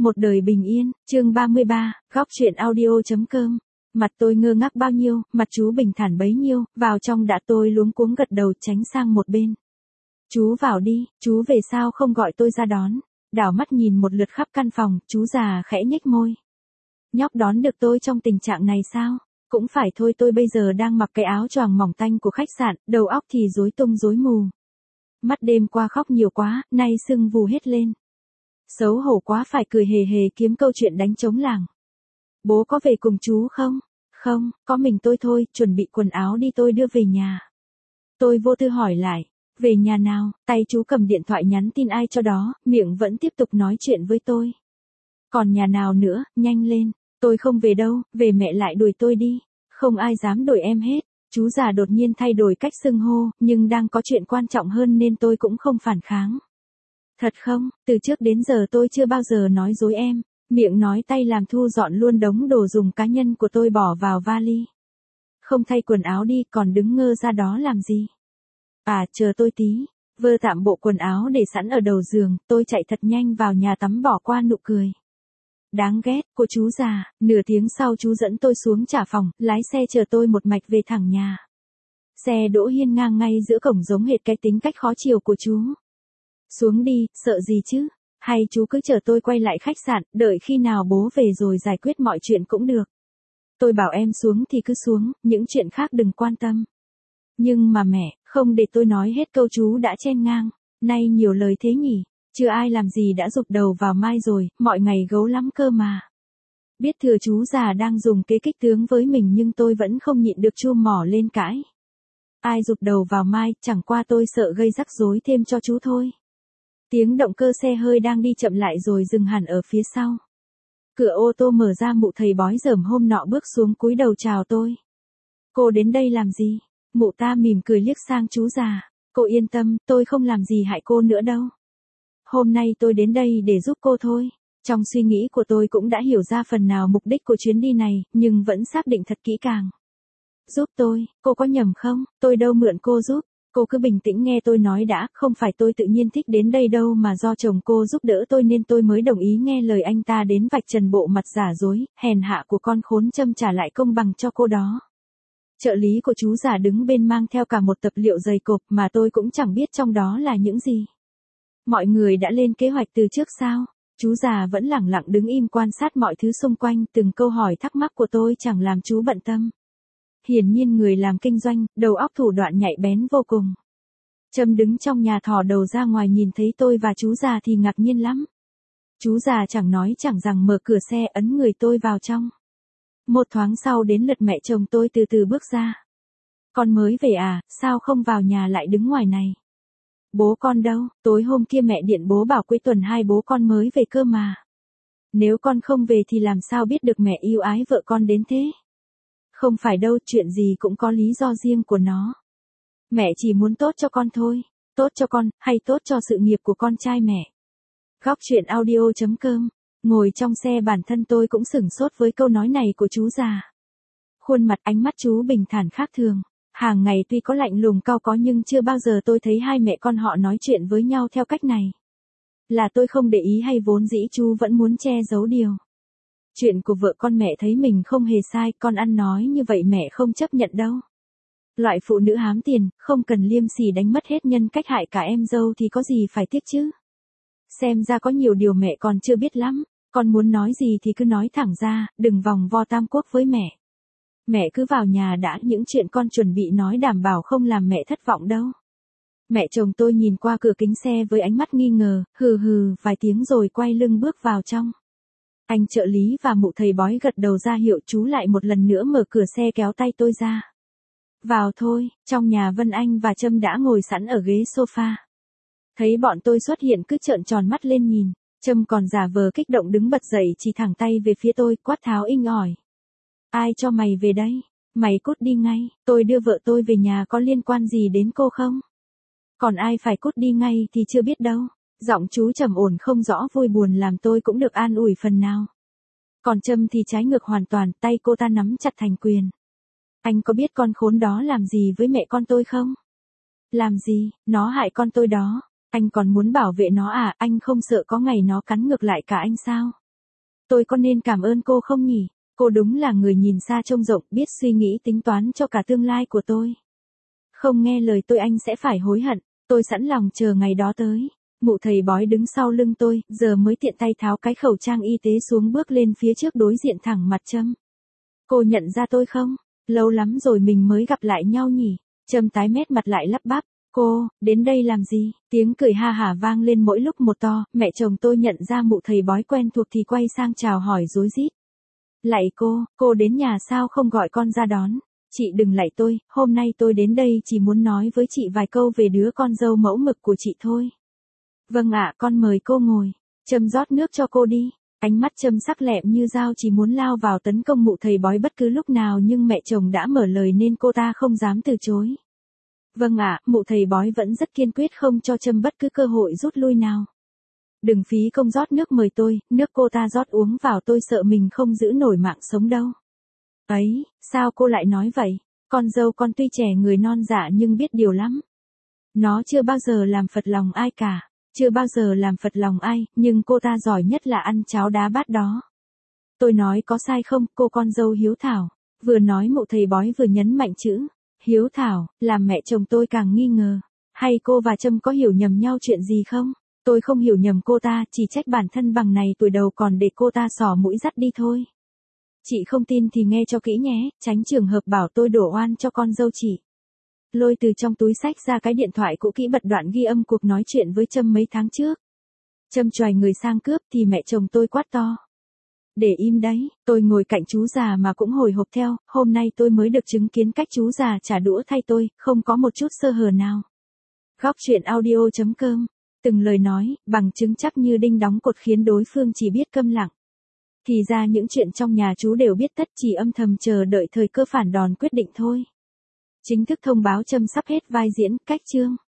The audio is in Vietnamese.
Một đời bình yên, chương 33, góc chuyện audio.com. Mặt tôi ngơ ngác bao nhiêu, mặt chú bình thản bấy nhiêu, vào trong đã tôi luống cuống gật đầu tránh sang một bên. Chú vào đi, chú về sao không gọi tôi ra đón. Đảo mắt nhìn một lượt khắp căn phòng, chú già khẽ nhếch môi. Nhóc đón được tôi trong tình trạng này sao? Cũng phải thôi, tôi bây giờ đang mặc cái áo choàng mỏng tanh của khách sạn, đầu óc thì rối tung rối mù. Mắt đêm qua khóc nhiều quá, nay sưng vù hết lên. Xấu hổ quá, phải cười hề hề kiếm câu chuyện đánh trống làng. Bố có về cùng chú không? Không, có mình tôi thôi, chuẩn bị quần áo đi tôi đưa về nhà. Tôi vô tư hỏi lại, về nhà nào? Tay chú cầm điện thoại nhắn tin ai cho đó, miệng vẫn tiếp tục nói chuyện với tôi. Còn nhà nào nữa, nhanh lên, tôi không về đâu, về mẹ lại đuổi tôi đi. Không ai dám đuổi em hết. Chú già đột nhiên thay đổi cách xưng hô, nhưng đang có chuyện quan trọng hơn nên tôi cũng không phản kháng. Thật không, từ trước đến giờ tôi chưa bao giờ nói dối em. Miệng nói tay làm thu dọn luôn đống đồ dùng cá nhân của tôi bỏ vào vali. Không thay quần áo đi, còn đứng ngơ ra đó làm gì? À, chờ tôi tí. Vơ tạm bộ quần áo để sẵn ở đầu giường, tôi chạy thật nhanh vào nhà tắm bỏ qua nụ cười. Đáng ghét, cô chú già. Nửa tiếng sau chú dẫn tôi xuống trả phòng, lái xe chờ tôi một mạch về thẳng nhà. Xe đỗ hiên ngang ngay giữa cổng giống hệt cái tính cách khó chiều của chú. Xuống đi, sợ gì chứ? Hay chú cứ chờ tôi quay lại khách sạn, đợi khi nào bố về rồi giải quyết mọi chuyện cũng được. Tôi bảo em xuống thì cứ xuống, những chuyện khác đừng quan tâm. Nhưng mà mẹ, không để tôi nói hết câu chú đã chen ngang. Nay nhiều lời thế nhỉ? Chưa ai làm gì đã rụt đầu vào mai rồi, mọi ngày gấu lắm cơ mà. Biết thừa chú già đang dùng kế kích tướng với mình nhưng tôi vẫn không nhịn được chu mỏ lên cãi. Ai rụt đầu vào mai, chẳng qua tôi sợ gây rắc rối thêm cho chú thôi. Tiếng động cơ xe hơi đang đi chậm lại rồi dừng hẳn ở phía sau. Cửa ô tô mở ra, mụ thầy bói dởm hôm nọ bước xuống cúi đầu chào tôi. Cô đến đây làm gì? Mụ ta mỉm cười liếc sang chú già. Cô yên tâm, tôi không làm gì hại cô nữa đâu. Hôm nay tôi đến đây để giúp cô thôi. Trong suy nghĩ của tôi cũng đã hiểu ra phần nào mục đích của chuyến đi này, nhưng vẫn xác định thật kỹ càng. Giúp tôi, cô có nhầm không? Tôi đâu mượn cô giúp. Cô cứ bình tĩnh nghe tôi nói đã, không phải tôi tự nhiên thích đến đây đâu mà do chồng cô giúp đỡ tôi nên tôi mới đồng ý nghe lời anh ta đến vạch trần bộ mặt giả dối, hèn hạ của con khốn châm trả lại công bằng cho cô đó. Trợ lý của chú già đứng bên mang theo cả một tập liệu dày cộp mà tôi cũng chẳng biết trong đó là những gì. Mọi người đã lên kế hoạch từ trước sao? Chú già vẫn lẳng lặng đứng im quan sát mọi thứ xung quanh, từng câu hỏi thắc mắc của tôi chẳng làm chú bận tâm. Hiển nhiên người làm kinh doanh, đầu óc thủ đoạn nhạy bén vô cùng. Trâm đứng trong nhà thò đầu ra ngoài nhìn thấy tôi và chú già thì ngạc nhiên lắm. Chú già chẳng nói chẳng rằng mở cửa xe ấn người tôi vào trong. Một thoáng sau đến lượt mẹ chồng tôi từ từ bước ra. Con mới về à, sao không vào nhà lại đứng ngoài này? Bố con đâu? Tối hôm kia mẹ điện bố bảo cuối tuần hai bố con mới về cơ mà. Nếu con không về thì làm sao biết được mẹ yêu ái vợ con đến thế? Không phải đâu, chuyện gì cũng có lý do riêng của nó. Mẹ chỉ muốn tốt cho con thôi. Tốt cho con, hay tốt cho sự nghiệp của con trai mẹ. Góc chuyện audio.com. Ngồi trong xe bản thân tôi cũng sửng sốt với câu nói này của chú già. Khuôn mặt ánh mắt chú bình thản khác thường. Hàng ngày tuy có lạnh lùng cau có nhưng chưa bao giờ tôi thấy hai mẹ con họ nói chuyện với nhau theo cách này. Là tôi không để ý hay vốn dĩ chú vẫn muốn che giấu điều? Chuyện của vợ con mẹ thấy mình không hề sai, con ăn nói như vậy mẹ không chấp nhận đâu. Loại phụ nữ hám tiền, không cần liêm sỉ đánh mất hết nhân cách hại cả em dâu thì có gì phải tiếc chứ. Xem ra có nhiều điều mẹ còn chưa biết lắm, con muốn nói gì thì cứ nói thẳng ra, đừng vòng vo tam quốc với mẹ. Mẹ cứ vào nhà đã, những chuyện con chuẩn bị nói đảm bảo không làm mẹ thất vọng đâu. Mẹ chồng tôi nhìn qua cửa kính xe với ánh mắt nghi ngờ, hừ hừ vài tiếng rồi quay lưng bước vào trong. Anh trợ lý và mụ thầy bói gật đầu ra hiệu, chú lại một lần nữa mở cửa xe kéo tay tôi ra. Vào thôi, trong nhà Vân Anh và Trâm đã ngồi sẵn ở ghế sofa. Thấy bọn tôi xuất hiện cứ trợn tròn mắt lên nhìn, Trâm còn giả vờ kích động đứng bật dậy chỉ thẳng tay về phía tôi, quát tháo inh ỏi. Ai cho mày về đây? Mày cút đi ngay, tôi đưa vợ tôi về nhà có liên quan gì đến cô không? Còn ai phải cút đi ngay thì chưa biết đâu. Giọng chú trầm ổn không rõ vui buồn làm tôi cũng được an ủi phần nào. Còn Trâm thì trái ngược hoàn toàn, tay cô ta nắm chặt thành quyền. Anh có biết con khốn đó làm gì với mẹ con tôi không? Làm gì, nó hại con tôi đó. Anh còn muốn bảo vệ nó à, anh không sợ có ngày nó cắn ngược lại cả anh sao? Tôi có nên cảm ơn cô không nhỉ? Cô đúng là người nhìn xa trông rộng, biết suy nghĩ tính toán cho cả tương lai của tôi. Không nghe lời tôi anh sẽ phải hối hận, tôi sẵn lòng chờ ngày đó tới. Mụ thầy bói đứng sau lưng tôi, giờ mới tiện tay tháo cái khẩu trang y tế xuống bước lên phía trước đối diện thẳng mặt Trâm. Cô nhận ra tôi không? Lâu lắm rồi mình mới gặp lại nhau nhỉ? Trâm tái mét mặt lại lắp bắp. Cô, đến đây làm gì? Tiếng cười ha hả vang lên mỗi lúc một to, mẹ chồng tôi nhận ra mụ thầy bói quen thuộc thì quay sang chào hỏi rối rít. Lạy cô đến nhà sao không gọi con ra đón? Chị đừng lạy tôi, hôm nay tôi đến đây chỉ muốn nói với chị vài câu về đứa con dâu mẫu mực của chị thôi. Vâng ạ, con mời cô ngồi. Trâm rót nước cho cô đi. Ánh mắt Trâm sắc lẹm như dao chỉ muốn lao vào tấn công mụ thầy bói bất cứ lúc nào nhưng mẹ chồng đã mở lời nên cô ta không dám từ chối. Vâng ạ, mụ thầy bói vẫn rất kiên quyết không cho Trâm bất cứ cơ hội rút lui nào. Đừng phí công rót nước mời tôi, nước cô ta rót uống vào tôi sợ mình không giữ nổi mạng sống đâu. Ấy, sao cô lại nói vậy? Con dâu con tuy trẻ người non dạ nhưng biết điều lắm. Nó chưa bao giờ làm phật lòng ai cả, chưa bao giờ làm phật lòng ai, nhưng cô ta giỏi nhất là ăn cháo đá bát đó. Tôi nói có sai không, cô con dâu hiếu thảo? Vừa nói mụ thầy bói vừa nhấn mạnh chữ hiếu thảo, làm mẹ chồng tôi càng nghi ngờ. Hay cô và Trâm có hiểu nhầm nhau chuyện gì không? Tôi không hiểu nhầm cô ta, chỉ trách bản thân bằng này tuổi đầu còn để cô ta xỏ mũi dắt đi thôi. Chị không tin thì nghe cho kỹ nhé, tránh trường hợp bảo tôi đổ oan cho con dâu chị. Lôi từ trong túi xách ra cái điện thoại cũ kỹ bật đoạn ghi âm cuộc nói chuyện với Trâm mấy tháng trước. Trâm choài người sang cướp thì mẹ chồng tôi quát to. Để im đấy, tôi ngồi cạnh chú già mà cũng hồi hộp theo, hôm nay tôi mới được chứng kiến cách chú già trả đũa thay tôi, không có một chút sơ hở nào. Góc chuyện audio.com. Từng lời nói, bằng chứng chắc như đinh đóng cột khiến đối phương chỉ biết câm lặng. Thì ra những chuyện trong nhà chú đều biết tất, chỉ âm thầm chờ đợi thời cơ phản đòn quyết định thôi. Chính thức thông báo Trâm sắp hết vai diễn, cách chương.